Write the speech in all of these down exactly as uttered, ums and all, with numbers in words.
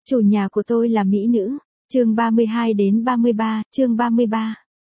Chủ nhà của tôi là mỹ nữ. Chương ba mươi hai đến ba mươi ba, chương ba mươi ba.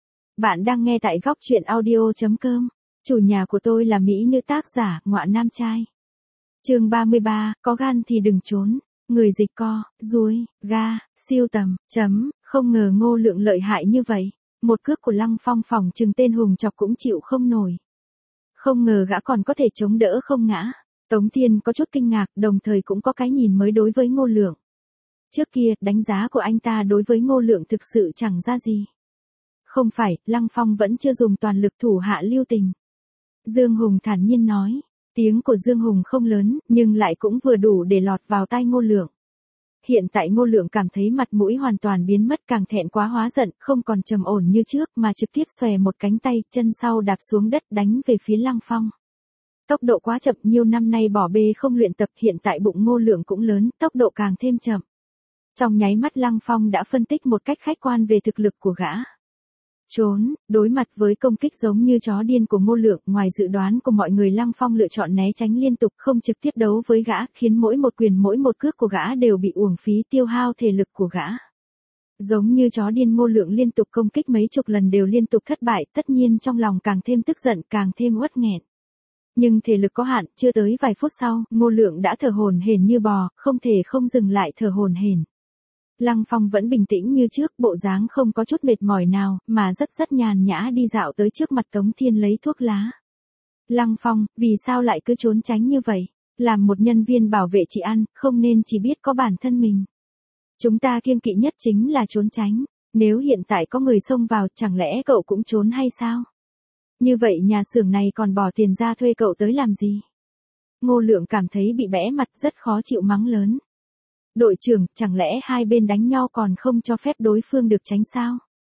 Bạn đang nghe tại góc truyện audio chấm com. Chủ nhà của tôi là mỹ nữ, tác giả Ngọa Nam Trai. Chương ba mươi ba, có gan thì đừng trốn. Người dịch co, ruồi, ga, siêu tầm, chấm, không ngờ Ngô Lượng lợi hại như vậy. Một cước của Lăng Phong phỏng chừng tên hùng chọc cũng chịu không nổi. Không ngờ gã còn có thể chống đỡ không ngã. Tống Thiên có chút kinh ngạc, đồng thời cũng có cái nhìn mới đối với Ngô Lượng. Trước kia, đánh giá của anh ta đối với Ngô Lượng thực sự chẳng ra gì. Không phải, Lăng Phong vẫn chưa dùng toàn lực thủ hạ lưu tình. Dương Hùng thản nhiên nói. Tiếng của Dương Hùng không lớn, nhưng lại cũng vừa đủ để lọt vào tai Ngô Lượng. Hiện tại Ngô Lượng cảm thấy mặt mũi hoàn toàn biến mất, càng thẹn quá hóa giận, không còn trầm ổn như trước mà trực tiếp xòe một cánh tay, chân sau đạp xuống đất đánh về phía Lăng Phong. Tốc độ quá chậm, nhiều năm nay bỏ bê không luyện tập, hiện tại bụng Ngô Lượng cũng lớn, tốc độ càng thêm chậm. Trong nháy mắt Lăng Phong đã phân tích một cách khách quan về thực lực của gã. Trốn, đối mặt với công kích giống như chó điên của Ngô Lượng, ngoài dự đoán của mọi người, Lăng Phong lựa chọn né tránh liên tục, không trực tiếp đấu với gã, khiến mỗi một quyền mỗi một cước của gã đều bị uổng phí, tiêu hao thể lực của gã. Giống như chó điên, Ngô Lượng liên tục công kích mấy chục lần đều liên tục thất bại, tất nhiên trong lòng càng thêm tức giận, càng thêm uất nghẹn. Nhưng thể lực có hạn, chưa tới vài phút sau, Ngô Lượng đã thở hổn hển như bò, không thể không dừng lại thở hổn hển. Lăng Phong vẫn bình tĩnh như trước, bộ dáng không có chút mệt mỏi nào, mà rất rất nhàn nhã đi dạo tới trước mặt Tống Thiên lấy thuốc lá. Lăng Phong, vì sao lại cứ trốn tránh như vậy? Làm một nhân viên bảo vệ chị ăn, không nên chỉ biết có bản thân mình. Chúng ta kiêng kỵ nhất chính là trốn tránh. Nếu hiện tại có người xông vào, chẳng lẽ cậu cũng trốn hay sao? Như vậy nhà xưởng này còn bỏ tiền ra thuê cậu tới làm gì? Ngô Lượng cảm thấy bị bẽ mặt, rất khó chịu, mắng lớn. Đội trưởng, chẳng lẽ hai bên đánh nhau còn không cho phép đối phương được tránh sao?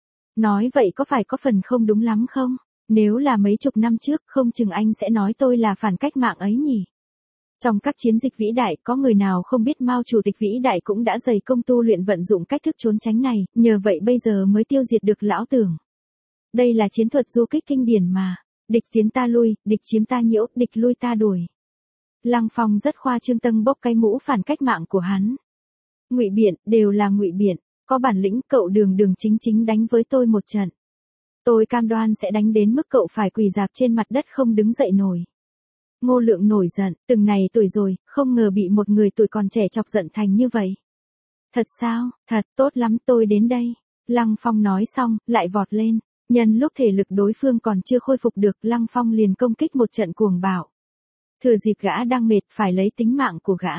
Nói vậy có phải có phần không đúng lắm không? Nếu là mấy chục năm trước, không chừng anh sẽ nói tôi là phản cách mạng ấy nhỉ? Trong các chiến dịch vĩ đại, có người nào không biết Mao Chủ tịch vĩ đại cũng đã dày công tu luyện vận dụng cách thức trốn tránh này, nhờ vậy bây giờ mới tiêu diệt được lão Tưởng. Đây là chiến thuật du kích kinh điển mà. Địch tiến ta lui, địch chiếm ta nhiễu, địch lui ta đuổi. Lăng Phong rất khoa trương tâng bốc cái mũ phản cách mạng của hắn. Ngụy biện, đều là ngụy biện, có bản lĩnh cậu đường đường chính chính đánh với tôi một trận. Tôi cam đoan sẽ đánh đến mức cậu phải quỳ rạp trên mặt đất không đứng dậy nổi. Ngô Lượng nổi giận, từng này tuổi rồi, không ngờ bị một người tuổi còn trẻ chọc giận thành như vậy. Thật sao, thật tốt lắm, tôi đến đây. Lăng Phong nói xong, lại vọt lên. Nhân lúc thể lực đối phương còn chưa khôi phục được, Lăng Phong liền công kích một trận cuồng bạo. Thừa dịp gã đang mệt, phải lấy tính mạng của gã.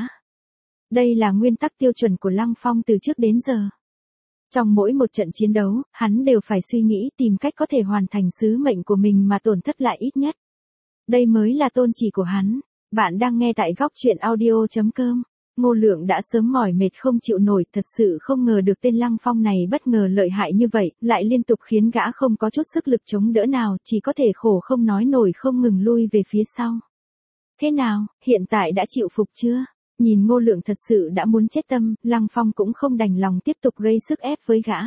Đây là nguyên tắc tiêu chuẩn của Lăng Phong từ trước đến giờ. Trong mỗi một trận chiến đấu, hắn đều phải suy nghĩ tìm cách có thể hoàn thành sứ mệnh của mình mà tổn thất lại ít nhất. Đây mới là tôn chỉ của hắn. Bạn đang nghe tại góc truyện audio chấm com. Ngô Lượng đã sớm mỏi mệt không chịu nổi, thật sự không ngờ được tên Lăng Phong này bất ngờ lợi hại như vậy, lại liên tục khiến gã không có chút sức lực chống đỡ nào, chỉ có thể khổ không nói nổi, không ngừng lui về phía sau. Thế nào, hiện tại đã chịu phục chưa? Nhìn Ngô Lượng thật sự đã muốn chết tâm, Lăng Phong cũng không đành lòng tiếp tục gây sức ép với gã.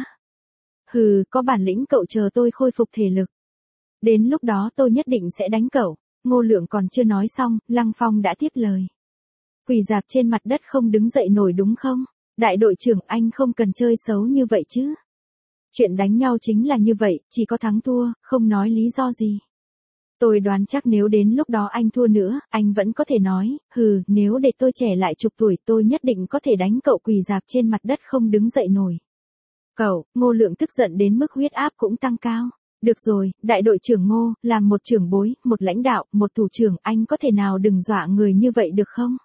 Hừ, có bản lĩnh cậu chờ tôi khôi phục thể lực. Đến lúc đó tôi nhất định sẽ đánh cậu. Ngô Lượng còn chưa nói xong, Lăng Phong đã tiếp lời. Quỳ rạp trên mặt đất không đứng dậy nổi đúng không? Đại đội trưởng, anh không cần chơi xấu như vậy chứ. Chuyện đánh nhau chính là như vậy, chỉ có thắng thua, không nói lý do gì. Tôi đoán chắc nếu đến lúc đó anh thua nữa, anh vẫn có thể nói, hừ, nếu để tôi trẻ lại chục tuổi tôi nhất định có thể đánh cậu quỳ rạp trên mặt đất không đứng dậy nổi. Cậu, Ngô Lượng tức giận đến mức huyết áp cũng tăng cao. Được rồi, đại đội trưởng Ngô, làm một trưởng bối, một lãnh đạo, một thủ trưởng, anh có thể nào đừng dọa người như vậy được không?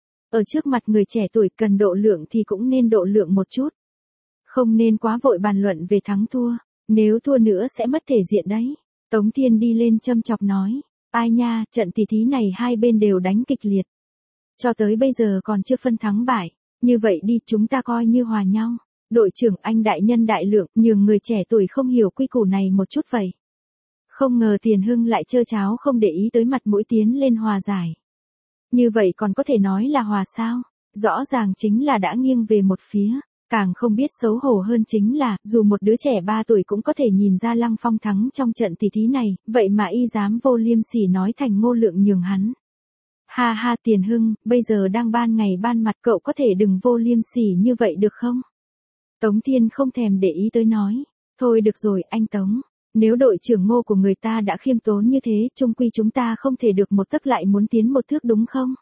Ở trước mặt người trẻ tuổi cần độ lượng thì cũng nên độ lượng một chút. Không nên quá vội bàn luận về thắng thua, nếu thua nữa sẽ mất thể diện đấy. Tống Thiên đi lên châm chọc nói, ai nha, trận tỷ thí này hai bên đều đánh kịch liệt. Cho tới bây giờ còn chưa phân thắng bại, như vậy đi chúng ta coi như hòa nhau. Đội trưởng, anh đại nhân đại lượng, nhường người trẻ tuổi không hiểu quy củ này một chút vậy. Không ngờ Tiền Hưng lại trơ cháo không để ý tới mặt mũi tiến lên hòa giải. Như vậy còn có thể nói là hòa sao? Rõ ràng chính là đã nghiêng về một phía. Càng không biết xấu hổ hơn chính là, dù một đứa trẻ ba tuổi cũng có thể nhìn ra Lăng Phong thắng trong trận tỷ thí này, vậy mà y dám vô liêm sỉ nói thành Ngô Lượng nhường hắn. Ha ha Tiền Hưng, bây giờ đang ban ngày ban mặt cậu có thể đừng vô liêm sỉ như vậy được không? Tống Thiên không thèm để ý tới nói. Thôi được rồi anh Tống, nếu đội trưởng Ngô của người ta đã khiêm tốn như thế, chung quy chúng ta không thể được một tấc lại muốn tiến một thước đúng không?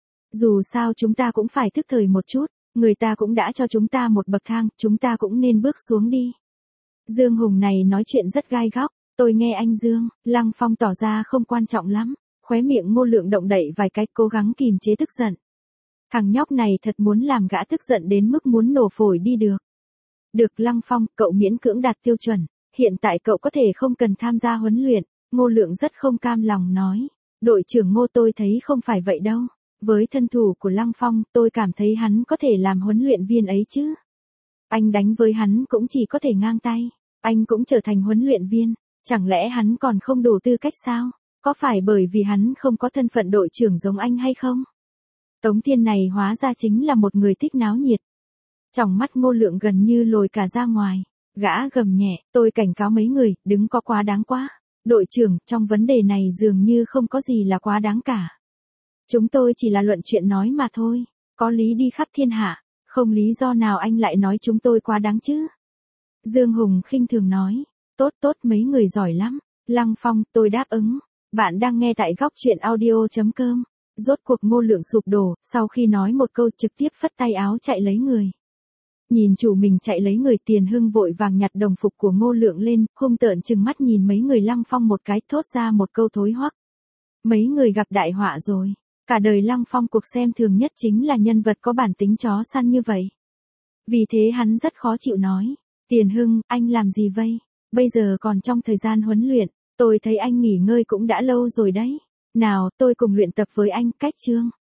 Dù sao chúng ta cũng phải thức thời một chút, người ta cũng đã cho chúng ta một bậc thang, chúng ta cũng nên bước xuống đi. Dương Hùng này nói chuyện rất gai góc, tôi nghe anh Dương, Lăng Phong tỏ ra không quan trọng lắm, khóe miệng Ngô Lượng động đậy vài cái cố gắng kìm chế tức giận. Thằng nhóc này thật muốn làm gã tức giận đến mức muốn nổ phổi đi được. Được Lăng Phong, cậu miễn cưỡng đạt tiêu chuẩn, hiện tại cậu có thể không cần tham gia huấn luyện, Ngô Lượng rất không cam lòng nói. Đội trưởng Ngô tôi thấy không phải vậy đâu, với thân thủ của Lăng Phong tôi cảm thấy hắn có thể làm huấn luyện viên ấy chứ. Anh đánh với hắn cũng chỉ có thể ngang tay, anh cũng trở thành huấn luyện viên, chẳng lẽ hắn còn không đủ tư cách sao? Có phải bởi vì hắn không có thân phận đội trưởng giống anh hay không? Tống Thiên này hóa ra chính là một người thích náo nhiệt. Trong mắt Ngô Lượng gần như lồi cả ra ngoài, gã gầm nhẹ, tôi cảnh cáo mấy người, đừng có quá đáng quá. Đội trưởng, trong vấn đề này dường như không có gì là quá đáng cả. Chúng tôi chỉ là luận chuyện nói mà thôi, có lý đi khắp thiên hạ, không lý do nào anh lại nói chúng tôi quá đáng chứ. Dương Hùng khinh thường nói, tốt tốt mấy người giỏi lắm, Lăng Phong, tôi đáp ứng. Bạn đang nghe tại góc truyện audio.com. Rốt cuộc Ngô Lượng sụp đổ, sau khi nói một câu trực tiếp phất tay áo chạy lấy người. Nhìn chủ mình chạy lấy người, Tiền Hưng vội vàng nhặt đồng phục của Ngô Lượng lên, hung tợn trừng mắt nhìn mấy người Lăng Phong một cái, thốt ra một câu thối hoắc. Mấy người gặp đại họa rồi. Cả đời Lăng Phong cuộc xem thường nhất chính là nhân vật có bản tính chó săn như vậy. Vì thế hắn rất khó chịu nói. Tiền Hưng, anh làm gì vậy? Bây giờ còn trong thời gian huấn luyện, tôi thấy anh nghỉ ngơi cũng đã lâu rồi đấy. Nào, tôi cùng luyện tập với anh, cách chương.